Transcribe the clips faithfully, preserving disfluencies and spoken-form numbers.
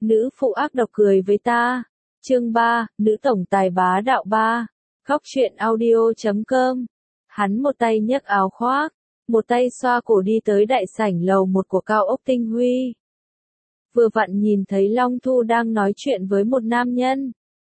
Nữ phụ ác độc cười với ta. Chương ba, nữ tổng tài bá đạo ba. Góc truyện audio chấm com. Hắn một tay nhấc áo khoác, một tay xoa cổ đi tới đại sảnh lầu một của cao ốc Tinh Huy. Vừa vặn nhìn thấy Long Thu đang nói chuyện với một nam nhân.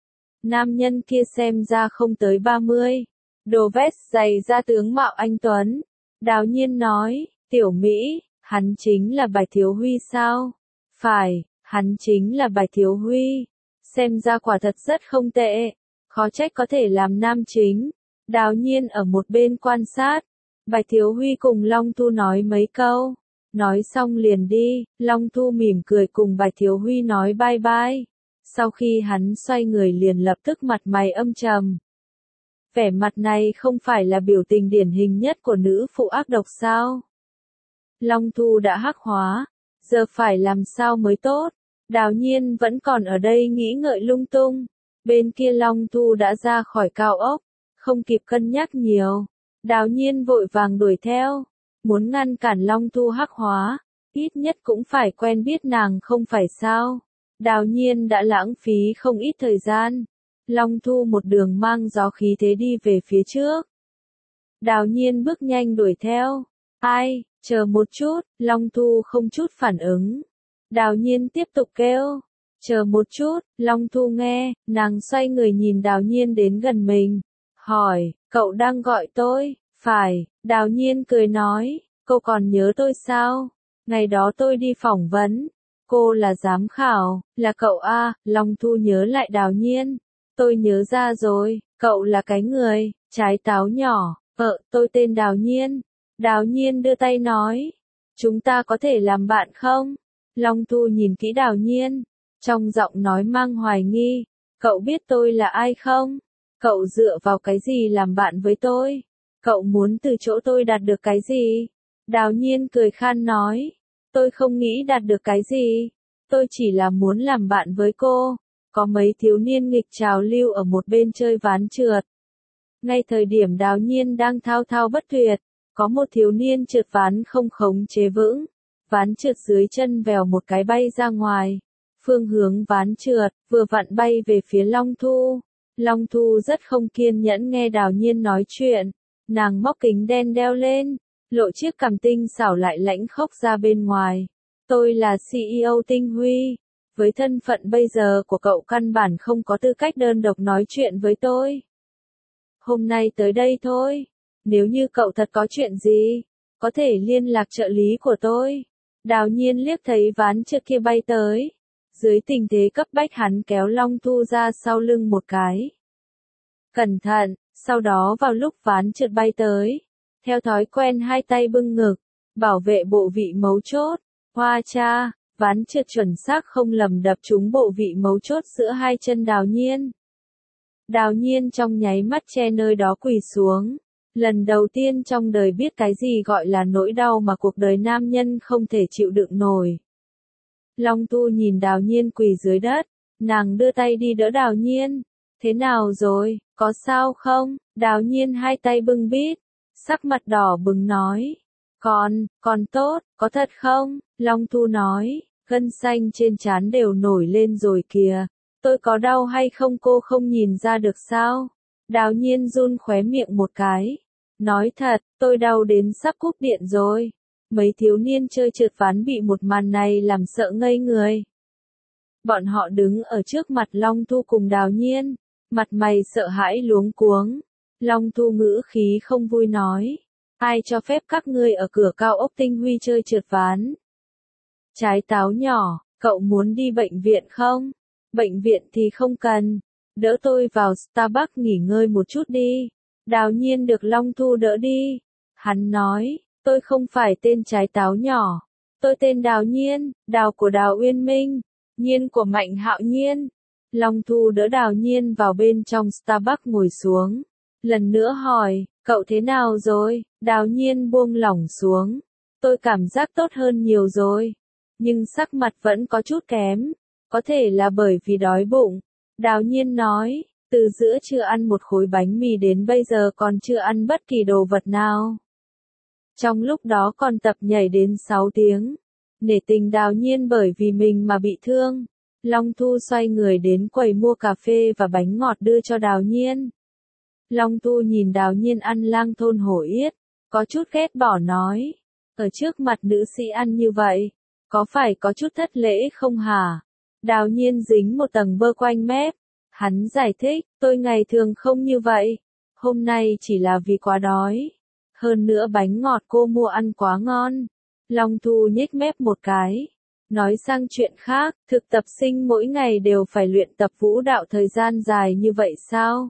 Nam nhân kia xem ra không tới ba mươi. Đồ vest dày da tướng mạo anh tuấn. Đào Nhiên nói, tiểu Mỹ, hắn chính là Bạch Thiếu Huy sao? Phải, hắn chính là Bạch Thiếu Huy. Xem ra quả thật rất không tệ. Khó trách có thể làm nam chính. Đào Nhiên ở một bên quan sát. Bạch Thiếu Huy cùng Long Thu nói mấy câu. Nói xong liền đi, Long Thu mỉm cười cùng Bạch Thiếu Huy nói bye bye. Sau khi hắn xoay người liền lập tức mặt mày âm trầm. Vẻ mặt này không phải là biểu tình điển hình nhất của nữ phụ ác độc sao? Long Thu đã hắc hóa, giờ phải làm sao mới tốt? Đào Nhiên vẫn còn ở đây nghĩ ngợi lung tung. Bên kia Long Thu đã ra khỏi cao ốc, không kịp cân nhắc nhiều. Đào Nhiên vội vàng đuổi theo, muốn ngăn cản Long Thu hắc hóa, ít nhất cũng phải quen biết nàng không phải sao. Đào Nhiên đã lãng phí không ít thời gian. Long Thu một đường mang gió khí thế đi về phía trước. Đào Nhiên bước nhanh đuổi theo. Ai, chờ một chút, Long Thu không chút phản ứng. Đào Nhiên tiếp tục kêu. Chờ một chút, Long Thu nghe, nàng xoay người nhìn Đào Nhiên đến gần mình. Hỏi, cậu đang gọi tôi? Phải, Đào Nhiên cười nói, cô còn nhớ tôi sao? Ngày đó tôi đi phỏng vấn. Cô là giám khảo, là cậu a? Long Thu nhớ lại Đào Nhiên. Tôi nhớ ra rồi, cậu là cái người, trái táo nhỏ, ờ, tôi tên Đào Nhiên. Đào Nhiên đưa tay nói, chúng ta có thể làm bạn không? Long Thu nhìn kỹ Đào Nhiên, trong giọng nói mang hoài nghi, cậu biết tôi là ai không? Cậu dựa vào cái gì làm bạn với tôi? Cậu muốn từ chỗ tôi đạt được cái gì? Đào Nhiên cười khan nói, tôi không nghĩ đạt được cái gì, tôi chỉ là muốn làm bạn với cô. Có mấy thiếu niên nghịch trào lưu ở một bên chơi ván trượt. Ngay thời điểm Đào Nhiên đang thao thao bất tuyệt, có một thiếu niên trượt ván không khống chế vững. Ván trượt dưới chân vèo một cái bay ra ngoài. Phương hướng ván trượt, vừa vặn bay về phía Long Thu. Long Thu rất không kiên nhẫn nghe Đào Nhiên nói chuyện. Nàng móc kính đen đeo lên, lộ chiếc cằm tinh xảo lại lãnh khốc ra bên ngoài. Tôi là xê e ô Tinh Huy. Với thân phận bây giờ của cậu căn bản không có tư cách đơn độc nói chuyện với tôi. Hôm nay tới đây thôi. Nếu như cậu thật có chuyện gì, có thể liên lạc trợ lý của tôi. Đào Nhiên liếc thấy ván trượt kia bay tới. Dưới tình thế cấp bách hắn kéo Long Thu ra sau lưng một cái. Cẩn thận, sau đó vào lúc ván trượt bay tới. Theo thói quen hai tay bưng ngực, bảo vệ bộ vị mấu chốt. Hoa cha! Ván trượt chuẩn xác không lầm đập trúng bộ vị mấu chốt giữa hai chân Đào Nhiên. Đào Nhiên trong nháy mắt che nơi đó quỳ xuống. Lần đầu tiên trong đời biết cái gì gọi là nỗi đau mà cuộc đời nam nhân không thể chịu đựng nổi. Long Thu nhìn Đào Nhiên quỳ dưới đất, nàng đưa tay đi đỡ Đào Nhiên. Thế nào rồi, có sao không? Đào Nhiên hai tay bưng bít, sắc mặt đỏ bừng nói. Còn, còn tốt, có thật không? Long Thu nói, gân xanh trên trán đều nổi lên rồi kìa. Tôi có đau hay không cô không nhìn ra được sao? Đào Nhiên run khóe miệng một cái. Nói thật, tôi đau đến sắp cúp điện rồi. Mấy thiếu niên chơi trượt ván bị một màn này làm sợ ngây người. Bọn họ đứng ở trước mặt Long Thu cùng Đào Nhiên, mặt mày sợ hãi luống cuống. Long Thu ngữ khí không vui nói. Ai cho phép các ngươi ở cửa cao ốc Tinh Huy chơi trượt ván? Trái táo nhỏ, cậu muốn đi bệnh viện không? Bệnh viện thì không cần. Đỡ tôi vào Starbucks nghỉ ngơi một chút đi. Đào Nhiên được Long Thu đỡ đi. Hắn nói, tôi không phải tên trái táo nhỏ. Tôi tên Đào Nhiên, Đào của Đào Uyên Minh, Nhiên của Mạnh Hạo Nhiên. Long Thu đỡ Đào Nhiên vào bên trong Starbucks ngồi xuống. Lần nữa hỏi, cậu thế nào rồi? Đào Nhiên buông lỏng xuống. Tôi cảm giác tốt hơn nhiều rồi. Nhưng sắc mặt vẫn có chút kém. Có thể là bởi vì đói bụng. Đào Nhiên nói, từ giữa chưa ăn một khối bánh mì đến bây giờ còn chưa ăn bất kỳ đồ vật nào. Trong lúc đó còn tập nhảy đến sáu tiếng. Nể tình Đào Nhiên bởi vì mình mà bị thương. Long Thu xoay người đến quầy mua cà phê và bánh ngọt đưa cho Đào Nhiên. Long Thu nhìn Đào Nhiên ăn lang thôn hổ yết, có chút ghét bỏ nói, ở trước mặt nữ sĩ ăn như vậy, có phải có chút thất lễ không hả? Đào Nhiên dính một tầng bơ quanh mép, hắn giải thích, tôi ngày thường không như vậy, hôm nay chỉ là vì quá đói, hơn nữa bánh ngọt cô mua ăn quá ngon. Long Thu nhếch mép một cái, nói sang chuyện khác, thực tập sinh mỗi ngày đều phải luyện tập vũ đạo thời gian dài như vậy sao?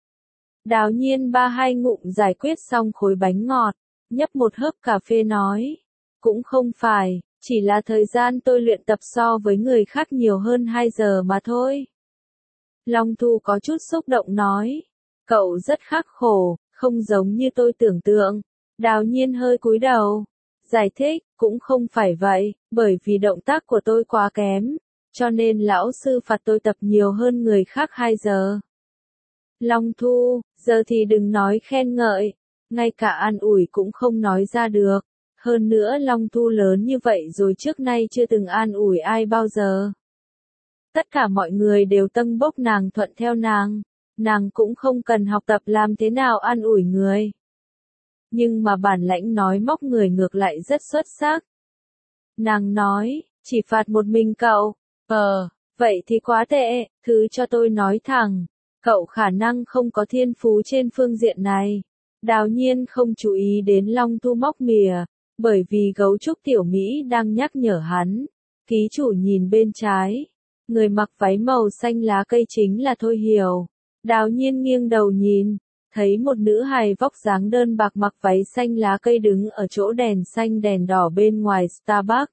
Đào Nhiên ba hai ngụm giải quyết xong khối bánh ngọt, nhấp một hớp cà phê nói, cũng không phải, chỉ là thời gian tôi luyện tập so với người khác nhiều hơn hai giờ mà thôi. Long Thu có chút xúc động nói, cậu rất khắc khổ, không giống như tôi tưởng tượng. Đào Nhiên hơi cúi đầu, giải thích, cũng không phải vậy, bởi vì động tác của tôi quá kém, cho nên lão sư phạt tôi tập nhiều hơn người khác hai giờ. Long Thu, giờ thì đừng nói khen ngợi, ngay cả an ủi cũng không nói ra được. Hơn nữa Long Thu lớn như vậy rồi trước nay chưa từng an ủi ai bao giờ. Tất cả mọi người đều tâng bốc nàng thuận theo nàng, nàng cũng không cần học tập làm thế nào an ủi người. Nhưng mà bản lãnh nói móc người ngược lại rất xuất sắc. Nàng nói, chỉ phạt một mình cậu, ờ, vậy thì quá tệ, thứ cho tôi nói thẳng, cậu khả năng không có thiên phú trên phương diện này. Đào Nhiên không chú ý đến Long Thu móc mìa, bởi vì gấu trúc tiểu Mỹ đang nhắc nhở hắn. Ký chủ nhìn bên trái, người mặc váy màu xanh lá cây chính là Thôi Hiểu. Đào Nhiên nghiêng đầu nhìn, thấy một nữ hài vóc dáng đơn bạc mặc váy xanh lá cây đứng ở chỗ đèn xanh đèn đỏ bên ngoài Starbucks.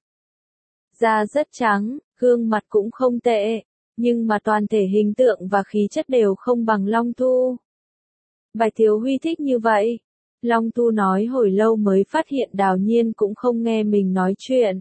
Da rất trắng, gương mặt cũng không tệ, nhưng mà toàn thể hình tượng và khí chất đều không bằng Long Thu. Bạch Thiếu Huy thích như vậy. Long Thu nói hồi lâu mới phát hiện Đào Nhiên cũng không nghe mình nói chuyện.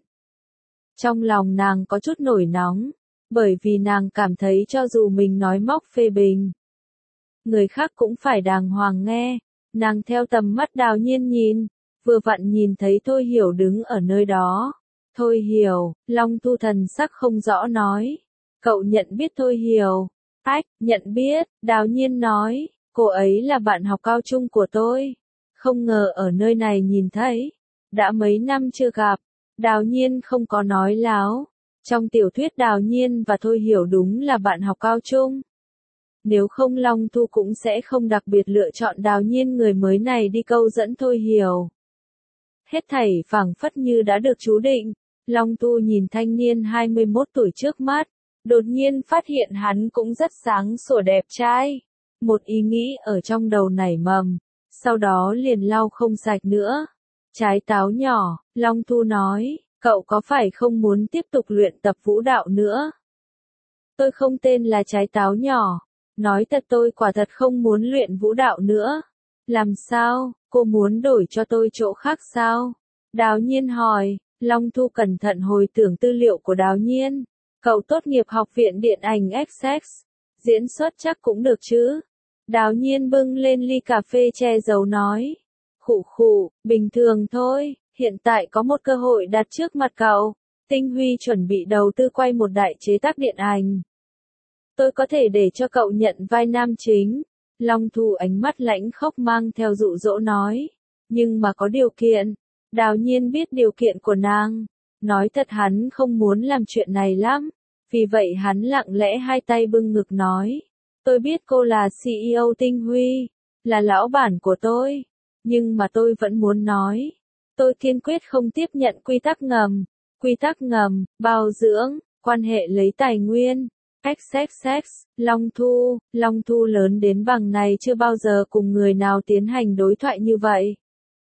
Trong lòng nàng có chút nổi nóng, bởi vì nàng cảm thấy cho dù mình nói móc phê bình, người khác cũng phải đàng hoàng nghe. Nàng theo tầm mắt Đào Nhiên nhìn, vừa vặn nhìn thấy Thôi Hiểu đứng ở nơi đó. Thôi Hiểu, Long Thu thần sắc không rõ nói. Cậu nhận biết Thôi Hiểu? Ách, nhận biết, Đào Nhiên nói, cô ấy là bạn học cao trung của tôi. Không ngờ ở nơi này nhìn thấy. Đã mấy năm chưa gặp. Đào Nhiên không có nói láo. Trong tiểu thuyết Đào Nhiên và Thôi Hiểu đúng là bạn học cao trung. Nếu không Long Thu cũng sẽ không đặc biệt lựa chọn Đào Nhiên người mới này đi câu dẫn Thôi Hiểu. Hết thảy phảng phất như đã được chú định. Long Thu nhìn thanh niên hai mươi mốt tuổi trước mắt, đột nhiên phát hiện hắn cũng rất sáng sủa đẹp trai. Một ý nghĩ ở trong đầu nảy mầm, sau đó liền lau không sạch nữa. Trái táo nhỏ, Long Thu nói, cậu có phải không muốn tiếp tục luyện tập vũ đạo nữa? Tôi không tên là trái táo nhỏ. Nói thật tôi quả thật không muốn luyện vũ đạo nữa. Làm sao, cô muốn đổi cho tôi chỗ khác sao? Đào Nhiên hỏi. Long Thu cẩn thận hồi tưởng tư liệu của Đào Nhiên. Cậu tốt nghiệp học viện điện ảnh ích ích, diễn xuất chắc cũng được chứ? Đào Nhiên bưng lên ly cà phê che giấu nói. Khụ khụ, bình thường thôi, hiện tại có một cơ hội đặt trước mặt cậu. Tinh Huy chuẩn bị đầu tư quay một đại chế tác điện ảnh. Tôi có thể để cho cậu nhận vai nam chính. Long Thu ánh mắt lãnh khốc mang theo dụ dỗ nói. Nhưng mà có điều kiện. Đào Nhiên biết điều kiện của nàng. Nói thật hắn không muốn làm chuyện này lắm. Vì vậy hắn lặng lẽ hai tay bưng ngực nói. Tôi biết cô là xê e ô Tinh Huy. Là lão bản của tôi. Nhưng mà tôi vẫn muốn nói. Tôi kiên quyết không tiếp nhận quy tắc ngầm. Quy tắc ngầm, bao dưỡng, quan hệ lấy tài nguyên. ích ích ích, Long Thu, Long Thu lớn đến bằng này chưa bao giờ cùng người nào tiến hành đối thoại như vậy.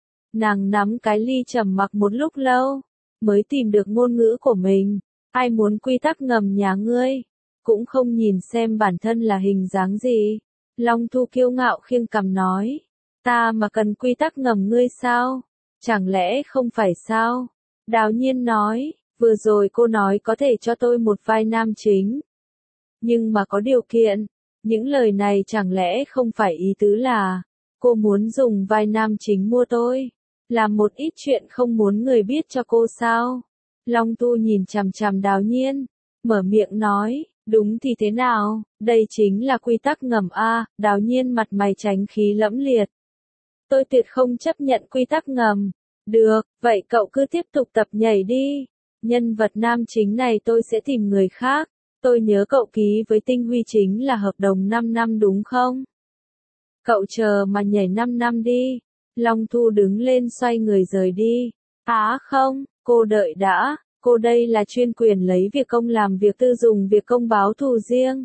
Nàng nắm cái ly trầm mặc một lúc lâu, mới tìm được ngôn ngữ của mình. Ai muốn quy tắc ngầm nhà ngươi, cũng không nhìn xem bản thân là hình dáng gì. Long Thu kiêu ngạo khiêng cằm nói, ta mà cần quy tắc ngầm ngươi sao? Chẳng lẽ không phải sao? Đào Nhiên nói, vừa rồi cô nói có thể cho tôi một vai nam chính. Nhưng mà có điều kiện, những lời này chẳng lẽ không phải ý tứ là, cô muốn dùng vai nam chính mua tôi, làm một ít chuyện không muốn người biết cho cô sao? Long Tu nhìn chằm chằm Đào Nhiên, mở miệng nói, đúng thì thế nào, đây chính là quy tắc ngầm a. Đào Nhiên mặt mày tránh khí lẫm liệt. Tôi tuyệt không chấp nhận quy tắc ngầm. Được, vậy cậu cứ tiếp tục tập nhảy đi. Nhân vật nam chính này tôi sẽ tìm người khác. Tôi nhớ cậu ký với Tinh Huy chính là hợp đồng năm năm đúng không? Cậu chờ mà nhảy năm năm đi. Long Thu đứng lên xoay người rời đi. Á không, cô đợi đã, cô đây là chuyên quyền lấy việc công làm việc tư dùng việc công báo thù riêng.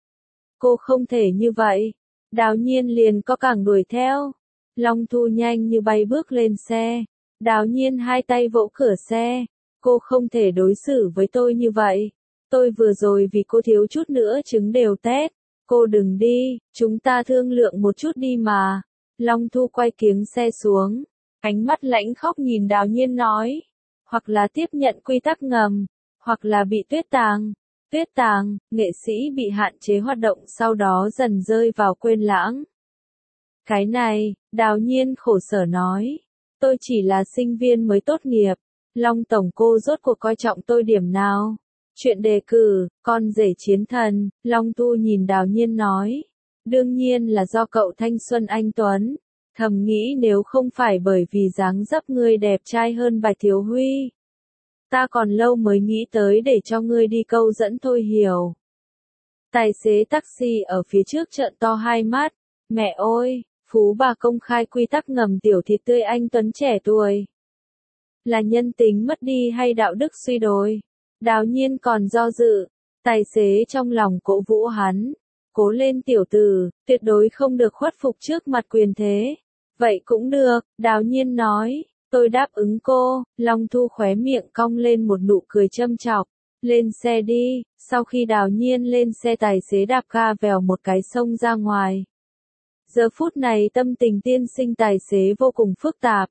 Cô không thể như vậy. Đào Nhiên liền có cẳng đuổi theo. Long Thu nhanh như bay bước lên xe. Đào Nhiên hai tay vỗ cửa xe. Cô không thể đối xử với tôi như vậy. Tôi vừa rồi vì cô thiếu chút nữa trứng đều tét. Cô đừng đi, chúng ta thương lượng một chút đi mà. Long Thu quay kiếng xe xuống. Ánh mắt lãnh khóc nhìn Đào Nhiên nói. Hoặc là tiếp nhận quy tắc ngầm, hoặc là bị tuyết tàng. Tuyết tàng, nghệ sĩ bị hạn chế hoạt động sau đó dần rơi vào quên lãng. Cái này, Đào Nhiên khổ sở nói. Tôi chỉ là sinh viên mới tốt nghiệp. Long Tổng cô rốt cuộc coi trọng tôi điểm nào? Chuyện đề cử, con rể chiến thần, Long Thu nhìn Đào Nhiên nói. Đương nhiên là do cậu thanh xuân anh tuấn. Thầm nghĩ nếu không phải bởi vì dáng dấp ngươi đẹp trai hơn Bạch Thiếu Huy. Ta còn lâu mới nghĩ tới để cho ngươi đi câu dẫn thôi hiểu. Tài xế taxi ở phía trước trợn to hai mắt. Mẹ ơi, phú bà công khai quy tắc ngầm tiểu thịt tươi anh tuấn trẻ tuổi. Là nhân tính mất đi hay đạo đức suy đồi? Đào Nhiên còn do dự. Tài xế trong lòng cổ vũ hắn. Cố lên tiểu tử, tuyệt đối không được khuất phục trước mặt quyền thế. Vậy cũng được, Đào Nhiên nói, tôi đáp ứng cô. Long Thu khóe miệng cong lên một nụ cười châm chọc. Lên xe đi. Sau khi Đào Nhiên lên xe tài xế đạp ga vèo một cái xông ra ngoài. Giờ phút này tâm tình tiên sinh tài xế vô cùng phức tạp.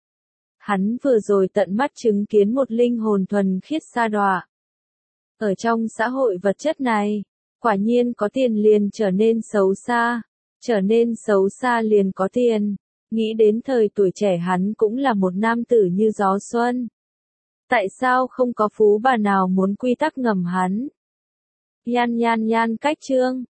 Hắn vừa rồi tận mắt chứng kiến một linh hồn thuần khiết sa đọa. Ở trong xã hội vật chất này, quả nhiên có tiền liền trở nên xấu xa, trở nên xấu xa liền có tiền. Nghĩ đến thời tuổi trẻ hắn cũng là một nam tử như gió xuân. Tại sao không có phú bà nào muốn quy tắc ngầm hắn? Nhan nhan nhan cách chương.